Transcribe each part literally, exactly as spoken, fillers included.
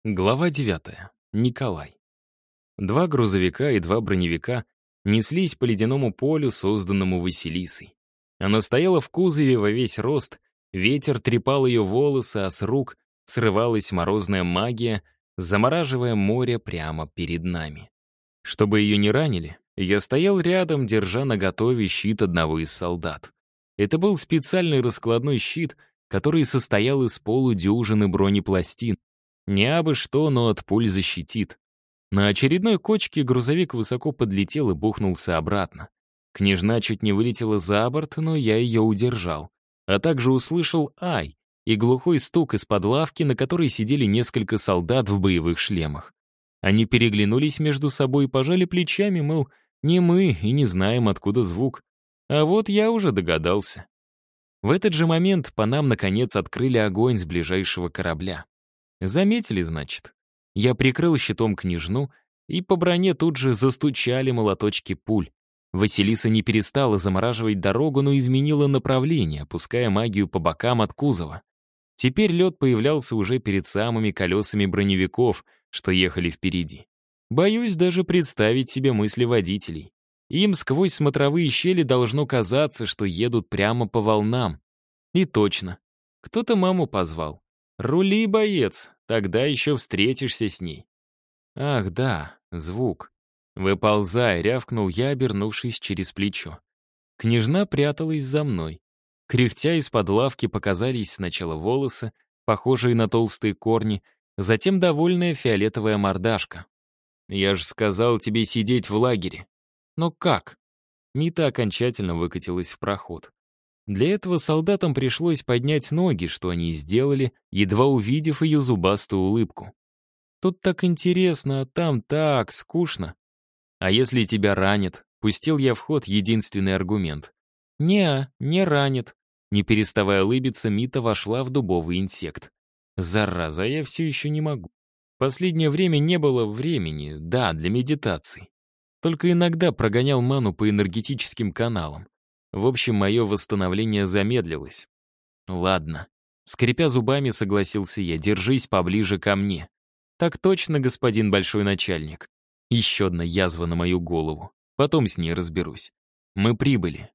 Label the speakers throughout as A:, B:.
A: Глава девятая. Николай. Два грузовика и два броневика неслись по ледяному полю, созданному Василисой. Она стояла в кузове во весь рост, ветер трепал ее волосы, а с рук срывалась морозная магия, замораживая море прямо перед нами. Чтобы ее не ранили, я стоял рядом, держа наготове щит одного из солдат. Это был специальный раскладной щит, который состоял из полудюжины бронепластин. Не абы что, но от пуль защитит. На очередной кочке грузовик высоко подлетел и бухнулся обратно. Княжна чуть не вылетела за борт, но я ее удержал. А также услышал «ай» и глухой стук из-под лавки, на которой сидели несколько солдат в боевых шлемах. Они переглянулись между собой и пожали плечами, мол, не мы и не знаем, откуда звук. А вот я уже догадался. В этот же момент по нам, наконец, открыли огонь с ближайшего корабля. Заметили, значит. Я прикрыл щитом княжну, и по броне тут же застучали молоточки пуль. Василиса не перестала замораживать дорогу, но изменила направление, пуская магию по бокам от кузова. Теперь лед появлялся уже перед самыми колесами броневиков, что ехали впереди. Боюсь даже представить себе мысли водителей. Им сквозь смотровые щели должно казаться, что едут прямо по волнам. И точно. Кто-то маму позвал. «Рули, боец, тогда еще встретишься с ней». Ах, да, звук. «Выползай», — рявкнул я, обернувшись через плечо. Княжна пряталась за мной. Кряхтя из-под лавки показались сначала волосы, похожие на толстые корни, затем довольная фиолетовая мордашка. «Я же сказал тебе сидеть в лагере». «Но как?» Мита окончательно выкатилась в проход. Для этого солдатам пришлось поднять ноги, что они и сделали, едва увидев ее зубастую улыбку. «Тут так интересно, а там так скучно». «А если тебя ранит?» — пустил я в ход единственный аргумент. «Не, не ранит». Не переставая улыбиться, Мита вошла в дубовый инсект. «Зараза, я все еще не могу. Последнее время не было времени, да, для медитаций. Только иногда прогонял ману по энергетическим каналам. В общем, мое восстановление замедлилось. Ладно. Скрипя зубами, согласился я, держись поближе ко мне. Так точно, господин большой начальник. Еще одна язва на мою голову. Потом с ней разберусь. Мы прибыли.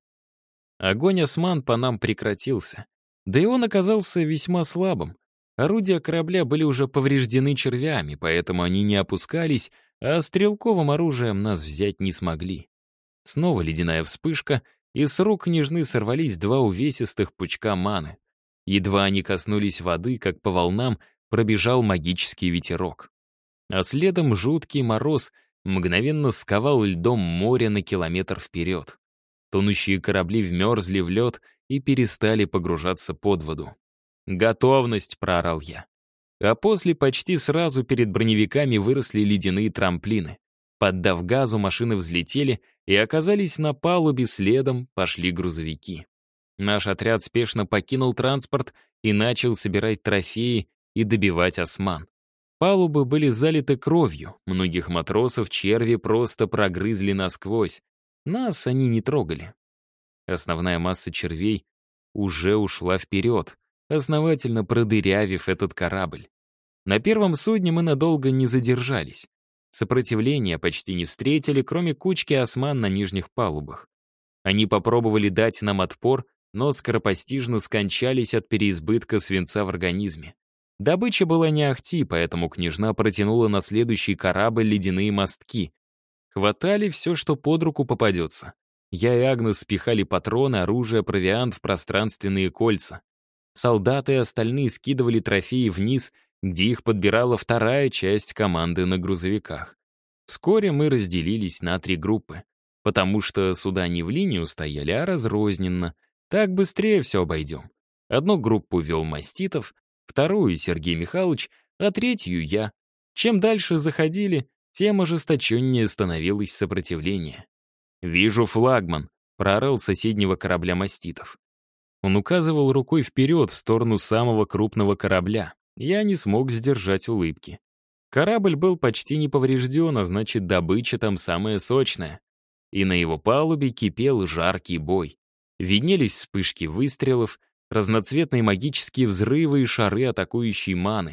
A: Огонь осман по нам прекратился. Да и он оказался весьма слабым. Орудия корабля были уже повреждены червями, поэтому они не опускались, а стрелковым оружием нас взять не смогли. Снова ледяная вспышка, и с рук княжны сорвались два увесистых пучка маны. Едва они коснулись воды, как по волнам пробежал магический ветерок. А следом жуткий мороз мгновенно сковал льдом море на километр вперед. Тонущие корабли вмерзли в лед и перестали погружаться под воду. «Готовность!» — проорал я. А после почти сразу перед броневиками выросли ледяные трамплины. Поддав газу, машины взлетели и оказались на палубе, следом пошли грузовики. Наш отряд спешно покинул транспорт и начал собирать трофеи и добивать осман. Палубы были залиты кровью, многих матросов черви просто прогрызли насквозь. Нас они не трогали. Основная масса червей уже ушла вперед, основательно продырявив этот корабль. На первом судне мы надолго не задержались. Сопротивления почти не встретили, кроме кучки осман на нижних палубах. Они попробовали дать нам отпор, но скоропостижно скончались от переизбытка свинца в организме. Добыча была не ахти, поэтому княжна протянула на следующий корабль ледяные мостки. Хватали все, что под руку попадется. Я и Агнес спихали патроны, оружие, провиант в пространственные кольца. Солдаты и остальные скидывали трофеи вниз, где их подбирала вторая часть команды на грузовиках. Вскоре мы разделились на три группы, потому что суда не в линию стояли, а разрозненно. Так быстрее все обойдем. Одну группу вел Маститов, вторую — Сергей Михайлович, а третью — я. Чем дальше заходили, тем ожесточеннее становилось сопротивление. «Вижу флагман», — проорал с соседнего корабля Маститов. Он указывал рукой вперед, в сторону самого крупного корабля. Я не смог сдержать улыбки. Корабль был почти не поврежден, а значит, добыча там самая сочная. И на его палубе кипел жаркий бой. Виднелись вспышки выстрелов, разноцветные магические взрывы и шары атакующей маны.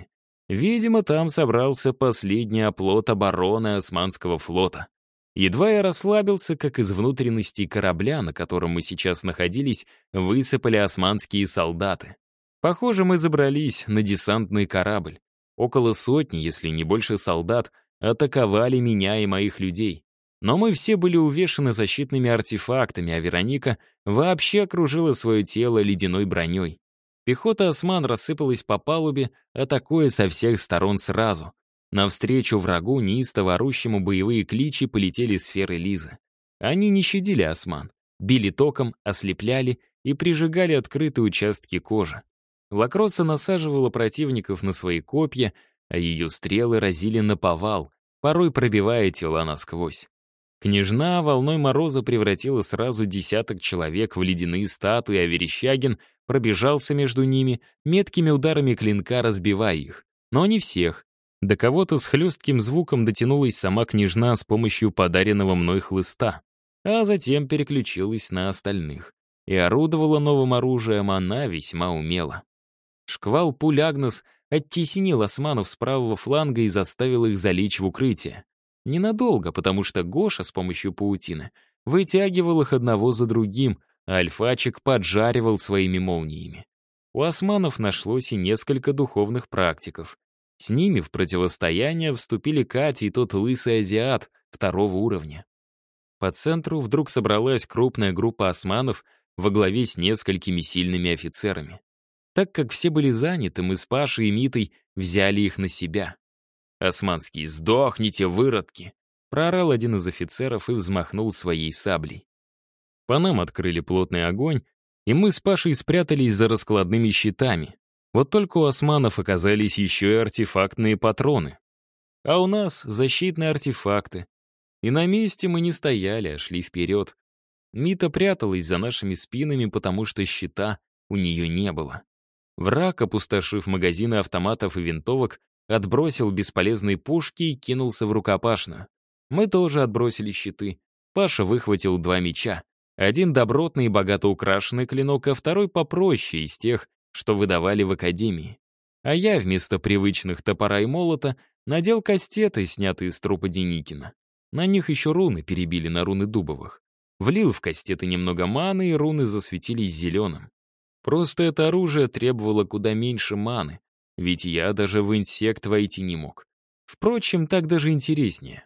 A: Видимо, там собрался последний оплот обороны Османского флота. Едва я расслабился, как из внутренностей корабля, на котором мы сейчас находились, высыпали османские солдаты. Похоже, мы забрались на десантный корабль. Около сотни, если не больше солдат, атаковали меня и моих людей. Но мы все были увешаны защитными артефактами, а Вероника вообще окружила свое тело ледяной броней. Пехота осман рассыпалась по палубе, атакуя со всех сторон сразу. Навстречу врагу, неистово орущему боевые кличи, полетели сферы Лизы. Они не щадили осман, били током, ослепляли и прижигали открытые участки кожи. Лакроса насаживала противников на свои копья, а ее стрелы разили наповал, порой пробивая тела насквозь. Княжна волной мороза превратила сразу десяток человек в ледяные статуи, а Верещагин пробежался между ними, меткими ударами клинка разбивая их. Но не всех. До кого-то с хлестким звуком дотянулась сама княжна с помощью подаренного мной хлыста, а затем переключилась на остальных. И орудовала новым оружием она весьма умело. Шквал пуль Агнес оттеснил османов с правого фланга и заставил их залечь в укрытие. Ненадолго, потому что Гоша с помощью паутины вытягивал их одного за другим, а Альфачик поджаривал своими молниями. У османов нашлось и несколько духовных практиков. С ними в противостояние вступили Катя и тот лысый азиат второго уровня. По центру вдруг собралась крупная группа османов во главе с несколькими сильными офицерами. Так как все были заняты, мы с Пашей и Митой взяли их на себя. «Османские, сдохните, выродки!» — проорал один из офицеров и взмахнул своей саблей. По нам открыли плотный огонь, и мы с Пашей спрятались за раскладными щитами. Вот только у османов оказались еще и артефактные патроны. А у нас защитные артефакты. И на месте мы не стояли, а шли вперед. Мита пряталась за нашими спинами, потому что щита у нее не было. Враг, опустошив магазины автоматов и винтовок, отбросил бесполезные пушки и кинулся в рукопашную. Мы тоже отбросили щиты. Паша выхватил два меча. Один добротный и богато украшенный клинок, а второй попроще из тех, что выдавали в академии. А я вместо привычных топора и молота надел кастеты, снятые из трупа Деникина. На них еще руны перебили на руны Дубовых. Влил в кастеты немного маны, и руны засветились зеленым. Просто это оружие требовало куда меньше маны, ведь я даже в инсект войти не мог. Впрочем, так даже интереснее.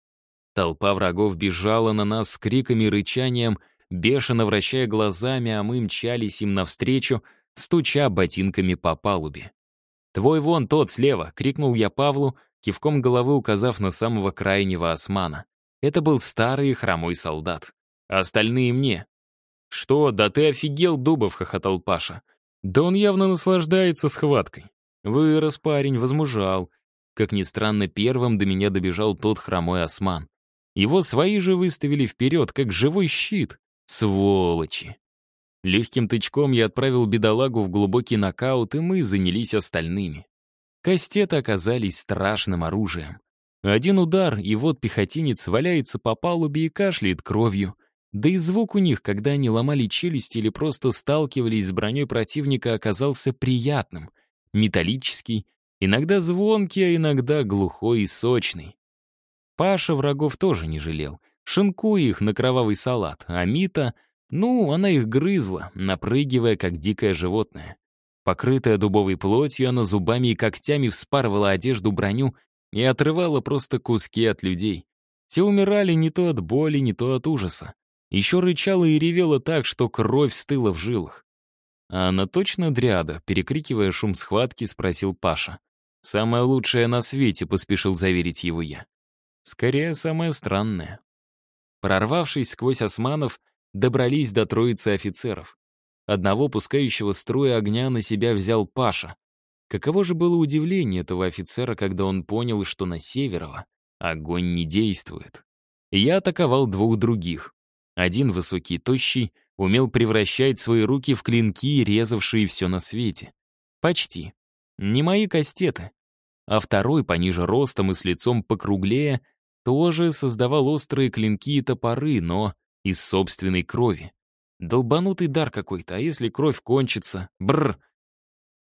A: Толпа врагов бежала на нас с криками и рычанием, бешено вращая глазами, а мы мчались им навстречу, стуча ботинками по палубе. «Твой вон тот слева!» — крикнул я Павлу, кивком головы указав на самого крайнего османа. Это был старый хромой солдат. А остальные мне. «Что, да ты офигел, Дубов!» — хохотал Паша. «Да он явно наслаждается схваткой. Вырос парень, возмужал». Как ни странно, первым до меня добежал тот хромой осман. Его свои же выставили вперед, как живой щит. Сволочи! Легким тычком я отправил бедолагу в глубокий нокаут, и мы занялись остальными. Кастеты оказались страшным оружием. Один удар, и вот пехотинец валяется по палубе и кашляет кровью. Да и звук у них, когда они ломали челюсть или просто сталкивались с броней противника, оказался приятным. Металлический, иногда звонкий, а иногда глухой и сочный. Паша врагов тоже не жалел, шинкуя их на кровавый салат, а Мита, ну, она их грызла, напрыгивая, как дикое животное. Покрытая дубовой плотью, она зубами и когтями вспарывала одежду, броню и отрывала просто куски от людей. Те умирали не то от боли, не то от ужаса. Еще рычала и ревела так, что кровь стыла в жилах. «А она точно дриада?» — перекрикивая шум схватки, спросил Паша. «Самая лучшая на свете», — поспешил заверить его я. «Скорее, самое странное». Прорвавшись сквозь османов, добрались до троицы офицеров. Одного пускающего струи огня на себя взял Паша. Каково же было удивление этого офицера, когда он понял, что на Северова огонь не действует. Я атаковал двух других. Один высокий и тощий умел превращать свои руки в клинки, резавшие все на свете. Почти. Не мои кастеты. А второй, пониже ростом и с лицом покруглее, тоже создавал острые клинки и топоры, но из собственной крови. Долбанутый дар какой-то, а если кровь кончится? Бррр.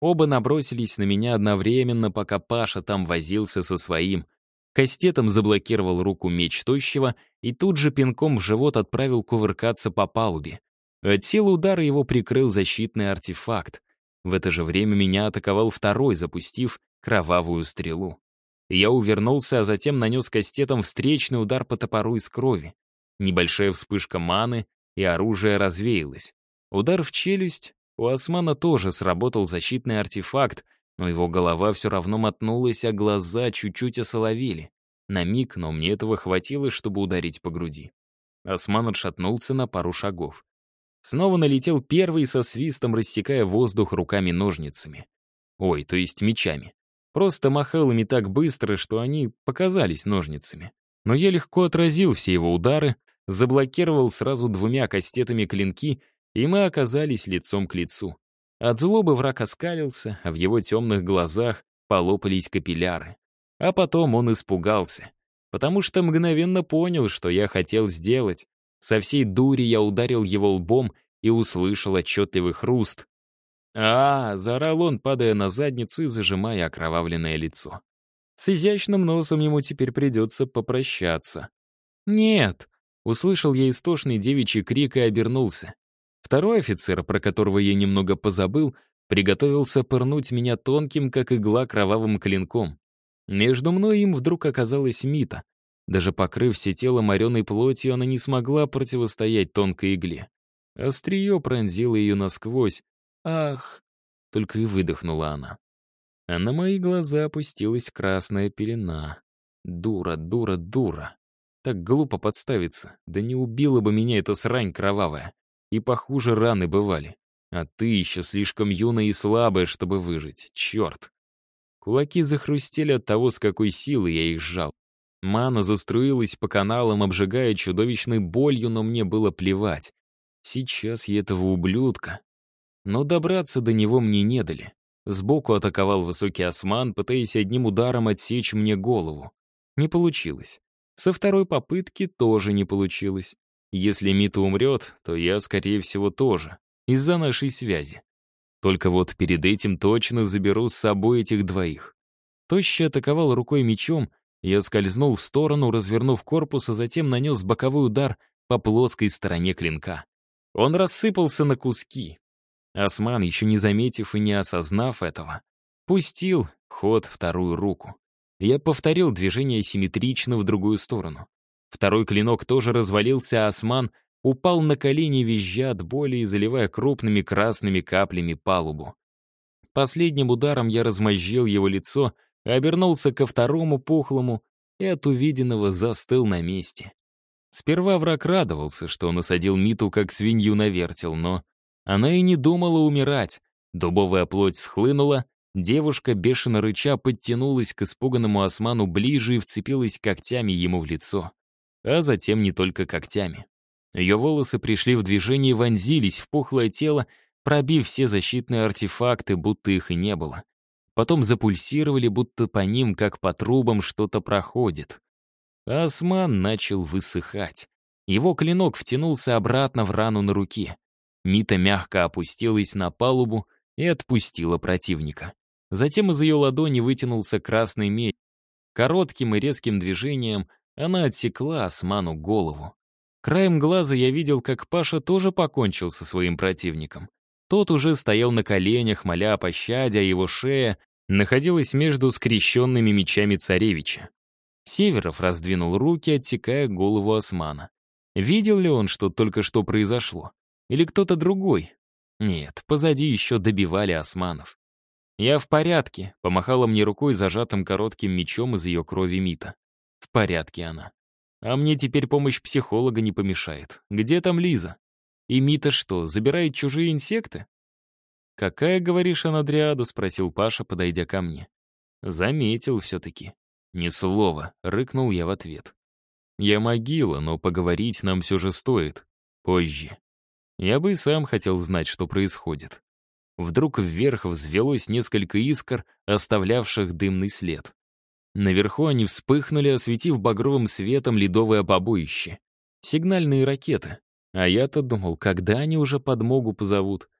A: Оба набросились на меня одновременно, пока Паша там возился со своим. Кастетом заблокировал руку меч тощего и тут же пинком в живот отправил кувыркаться по палубе. От силы удара его прикрыл защитный артефакт. В это же время меня атаковал второй, запустив кровавую стрелу. Я увернулся, а затем нанес кастетом встречный удар по топору из крови. Небольшая вспышка маны, и оружие развеялось. Удар в челюсть. У османа тоже сработал защитный артефакт, но его голова все равно мотнулась, а глаза чуть-чуть осоловели. На миг, но мне этого хватило, чтобы ударить по груди. Осман отшатнулся на пару шагов. Снова налетел первый со свистом, рассекая воздух руками-ножницами. Ой, то есть мечами. Просто махал ими так быстро, что они показались ножницами. Но я легко отразил все его удары, заблокировал сразу двумя кастетами клинки, и мы оказались лицом к лицу. От злобы враг оскалился, а в его темных глазах полопались капилляры. А потом он испугался, потому что мгновенно понял, что я хотел сделать. Со всей дури я ударил его лбом и услышал отчетливый хруст. «А!» — заорал он, падая на задницу и зажимая окровавленное лицо. С изящным носом ему теперь придется попрощаться. «Нет!» — услышал я истошный девичий крик и обернулся. Второй офицер, про которого я немного позабыл, приготовился пырнуть меня тонким, как игла, кровавым клинком. Между мной и им вдруг оказалась Мита. Даже покрыв все тело мореной плотью, она не смогла противостоять тонкой игле. Острие пронзило ее насквозь. «Ах!» — только и выдохнула она. А на мои глаза опустилась красная пелена. Дура, дура, дура. Так глупо подставиться. Да не убила бы меня эта срань кровавая. И похуже раны бывали. А ты еще слишком юная и слабая, чтобы выжить. Черт. Кулаки захрустели от того, с какой силой я их сжал. Мана заструилась по каналам, обжигая чудовищной болью, но мне было плевать. Сейчас я этого ублюдка. Но добраться до него мне не дали. Сбоку атаковал высокий осман, пытаясь одним ударом отсечь мне голову. Не получилось. Со второй попытки тоже не получилось. Если Мита умрет, то я, скорее всего, тоже. Из-за нашей связи. Только вот перед этим точно заберу с собой этих двоих. Тощий атаковал рукой мечом, я скользнул в сторону, развернув корпус, а затем нанес боковой удар по плоской стороне клинка. Он рассыпался на куски. Осман, еще не заметив и не осознав этого, пустил в ход вторую руку. Я повторил движение симметрично в другую сторону. Второй клинок тоже развалился, а осман упал на колени, визжа от боли и заливая крупными красными каплями палубу. Последним ударом я размозжил его лицо, обернулся ко второму пухлому и от увиденного застыл на месте. Сперва враг радовался, что он осадил Миту как свинью на вертел, но она и не думала умирать. Дубовая плоть схлынула, девушка, бешено рыча, подтянулась к испуганному осману ближе и вцепилась когтями ему в лицо. А затем не только когтями. Ее волосы пришли в движение и вонзились в пухлое тело, пробив все защитные артефакты, будто их и не было. Потом запульсировали, будто по ним, как по трубам, что-то проходит. А осман начал высыхать. Его клинок втянулся обратно в рану на руке. Мита мягко опустилась на палубу и отпустила противника. Затем из ее ладони вытянулся красный меч. Коротким и резким движением она отсекла осману голову. Краем глаза я видел, как Паша тоже покончил со своим противником. Тот уже стоял на коленях, моля о пощаде, а его шея находилась между скрещенными мечами царевича. Северов раздвинул руки, отсекая голову османа. Видел ли он, что только что произошло? Или кто-то другой? Нет, позади еще добивали османов. «Я в порядке», — помахала мне рукой зажатым коротким мечом из ее крови Мита. «В порядке она. А мне теперь помощь психолога не помешает. Где там Лиза? И Мита что, забирает чужие инсекты?» «Какая, говоришь, она дриада?» — спросил Паша, подойдя ко мне. «Заметил все-таки». «Ни слова», — рыкнул я в ответ. «Я могила, но поговорить нам все же стоит. Позже. Я бы и сам хотел знать, что происходит». Вдруг вверх взвелось несколько искр, оставлявших дымный след. Наверху они вспыхнули, осветив багровым светом ледовое побоище. Сигнальные ракеты. А я-то думал, когда они уже подмогу позовут.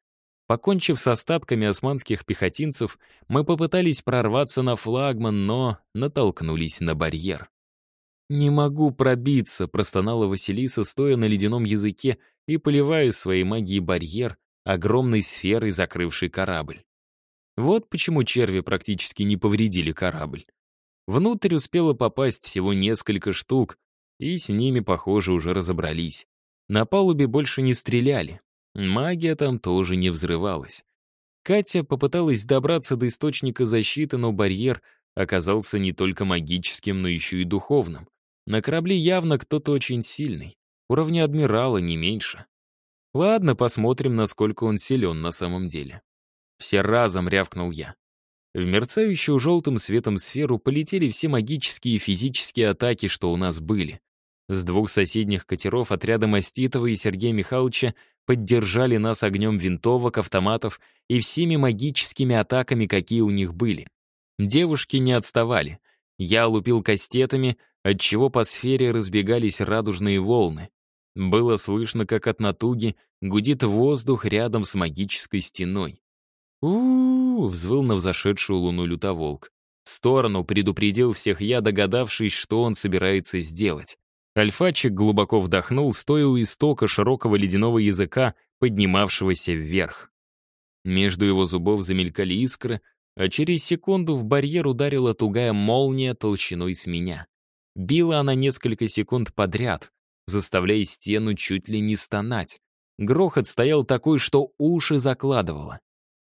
A: Покончив с остатками османских пехотинцев, мы попытались прорваться на флагман, но натолкнулись на барьер. «Не могу пробиться», — простонала Василиса, стоя на ледяном языке и поливая своей магией барьер, огромной сферой, закрывшей корабль. Вот почему черви практически не повредили корабль. Внутрь успело попасть всего несколько штук, и с ними, похоже, уже разобрались. На палубе больше не стреляли. Магия там тоже не взрывалась. Катя попыталась добраться до источника защиты, но барьер оказался не только магическим, но еще и духовным. На корабле явно кто-то очень сильный. Уровня адмирала, не меньше. Ладно, посмотрим, насколько он силен на самом деле. Все разом, рявкнул я. В мерцающую желтым светом сферу полетели все магические и физические атаки, что у нас были. С двух соседних катеров отряда Маститова и Сергея Михайловича поддержали нас огнем винтовок, автоматов и всеми магическими атаками, какие у них были. Девушки не отставали. Я лупил кастетами, отчего по сфере разбегались радужные волны. Было слышно, как от натуги гудит воздух рядом с магической стеной. у, -у, -у взвыл на взошедшую луну лютоволк. В сторону предупредил всех я, догадавшись, что он собирается сделать. Альфачик глубоко вдохнул, стоя у истока широкого ледяного языка, поднимавшегося вверх. Между его зубов замелькали искры, а через секунду в барьер ударила тугая молния толщиной с меня. Била она несколько секунд подряд, заставляя стену чуть ли не стонать. Грохот стоял такой, что уши закладывало.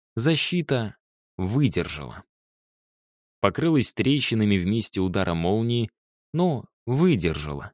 A: Защита выдержала. Покрылась трещинами вместе удара молнии, но выдержала.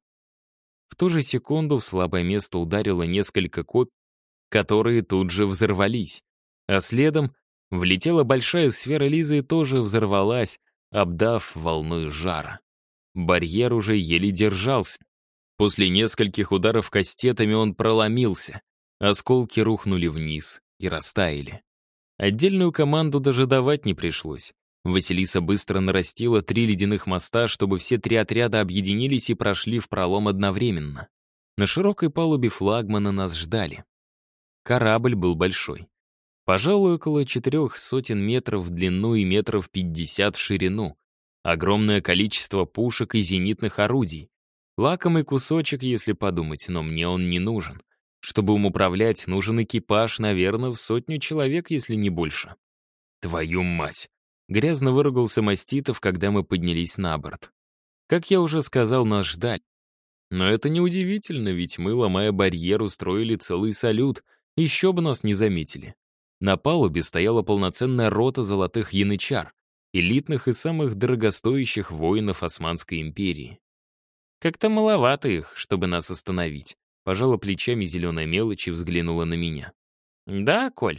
A: В ту же секунду в слабое место ударило несколько копий, которые тут же взорвались. А следом влетела большая сфера Лизы и тоже взорвалась, обдав волной жара. Барьер уже еле держался. После нескольких ударов кастетами он проломился. Осколки рухнули вниз и растаяли. Отдельную команду даже давать не пришлось. Василиса быстро нарастила три ледяных моста, чтобы все три отряда объединились и прошли в пролом одновременно. На широкой палубе флагмана нас ждали. Корабль был большой. Пожалуй, около четырех сотен метров в длину и метров пятьдесят в ширину. Огромное количество пушек и зенитных орудий. Лакомый кусочек, если подумать, но мне он не нужен. Чтобы им управлять, нужен экипаж, наверное, в сотню человек, если не больше. Твою мать! Грязно выругался Маститов, когда мы поднялись на борт. Как я уже сказал, нас ждали. Но это неудивительно, ведь мы, ломая барьер, устроили целый салют, еще бы нас не заметили. На палубе стояла полноценная рота золотых янычар, элитных и самых дорогостоящих воинов Османской империи. Как-то маловато их, чтобы нас остановить. Пожала плечами зеленая мелочь и взглянула на меня. «Да, Коль?»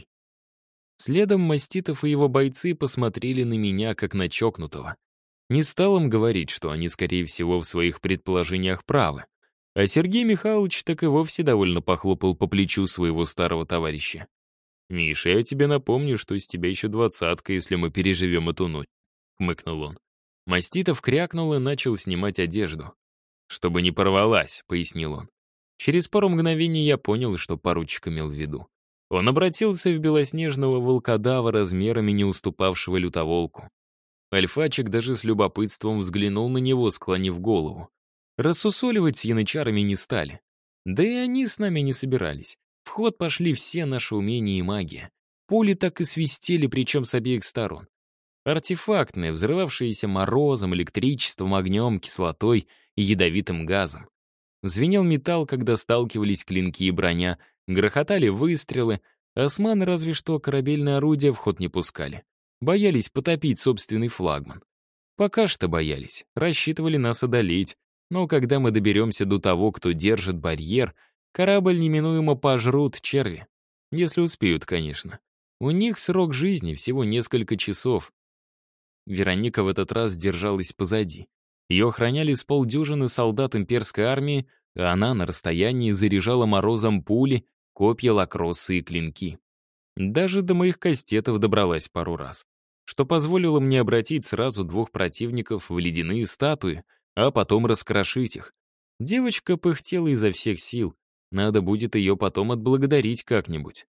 A: Следом Маститов и его бойцы посмотрели на меня, как на чокнутого. Не стал им говорить, что они, скорее всего, в своих предположениях правы. А Сергей Михайлович так и вовсе довольно похлопал по плечу своего старого товарища. «Миша, я тебе напомню, что из тебя еще двадцатка, если мы переживем эту ночь», — хмыкнул он. Маститов крякнул и начал снимать одежду. «Чтобы не порвалась», — пояснил он. Через пару мгновений я понял, что поручик имел в виду. Он обратился в белоснежного волкодава, размерами не уступавшего лютоволку. Альфачик даже с любопытством взглянул на него, склонив голову. Рассусоливать с янычарами не стали. Да и они с нами не собирались. В ход пошли все наши умения и магия. Пули так и свистели, причем с обеих сторон. Артефактные, взрывавшиеся морозом, электричеством, огнем, кислотой и ядовитым газом. Звенел металл, когда сталкивались клинки и броня, грохотали выстрелы, османы разве что корабельные орудия в ход не пускали. Боялись потопить собственный флагман. Пока что боялись, рассчитывали нас одолеть, но когда мы доберемся до того, кто держит барьер, корабль неминуемо пожрут черви. Если успеют, конечно. У них срок жизни всего несколько часов. Вероника в этот раз держалась позади. Ее охраняли с полдюжины солдат имперской армии, а она на расстоянии заряжала морозом пули, копья, лакроссы и клинки. Даже до моих кастетов добралась пару раз, что позволило мне обратить сразу двух противников в ледяные статуи, а потом раскрошить их. Девочка пыхтела изо всех сил, надо будет ее потом отблагодарить как-нибудь.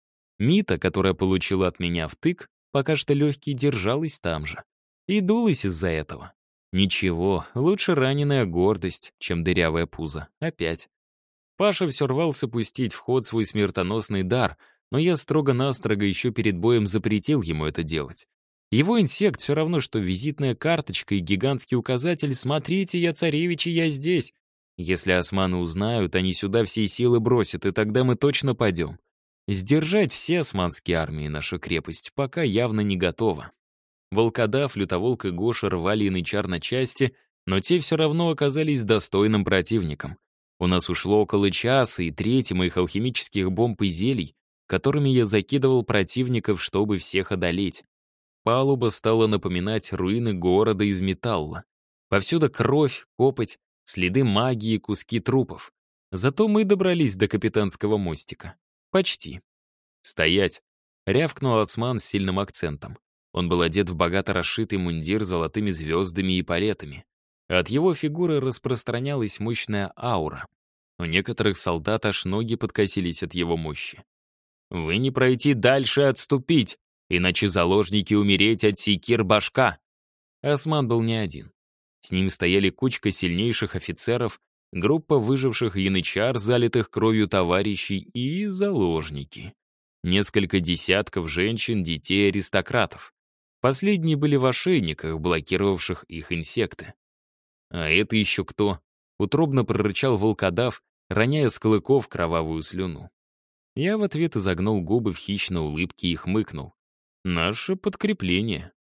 A: Мита, которая получила от меня втык, пока что легкий, держалась там же. И дулась из-за этого. Ничего, лучше раненая гордость, чем дырявая пузо. Опять. Паша все рвался пустить в ход свой смертоносный дар, но я строго-настрого еще перед боем запретил ему это делать. Его инсект все равно, что визитная карточка и гигантский указатель «Смотрите, я царевич, и я здесь». Если османы узнают, они сюда все силы бросят, и тогда мы точно пойдем. Сдержать все османские армии наша крепость пока явно не готова. Волкодав, Лютоволк и Гоша рвали янычар на части, но те все равно оказались достойным противником. У нас ушло около часа, и треть моих алхимических бомб и зелий, которыми я закидывал противников, чтобы всех одолеть. Палуба стала напоминать руины города из металла. Повсюду кровь, копоть, следы магии, куски трупов. Зато мы добрались до капитанского мостика. Почти. «Стоять!» — рявкнул осман с сильным акцентом. Он был одет в богато расшитый мундир с золотыми звездами и палетами. От его фигуры распространялась мощная аура. У некоторых солдат аж ноги подкосились от его мощи. «Вы не пройти дальше и отступить, иначе заложники умереть от секир башка!» Осман был не один. С ним стояли кучка сильнейших офицеров, группа выживших янычар, залитых кровью товарищей, и заложники. Несколько десятков женщин, детей, аристократов. Последние были в ошейниках, блокировавших их инсекты. «А это еще кто?» — утробно прорычал волкодав, роняя с клыков кровавую слюну. Я в ответ изогнул губы в хищной улыбке и хмыкнул. «Наше подкрепление».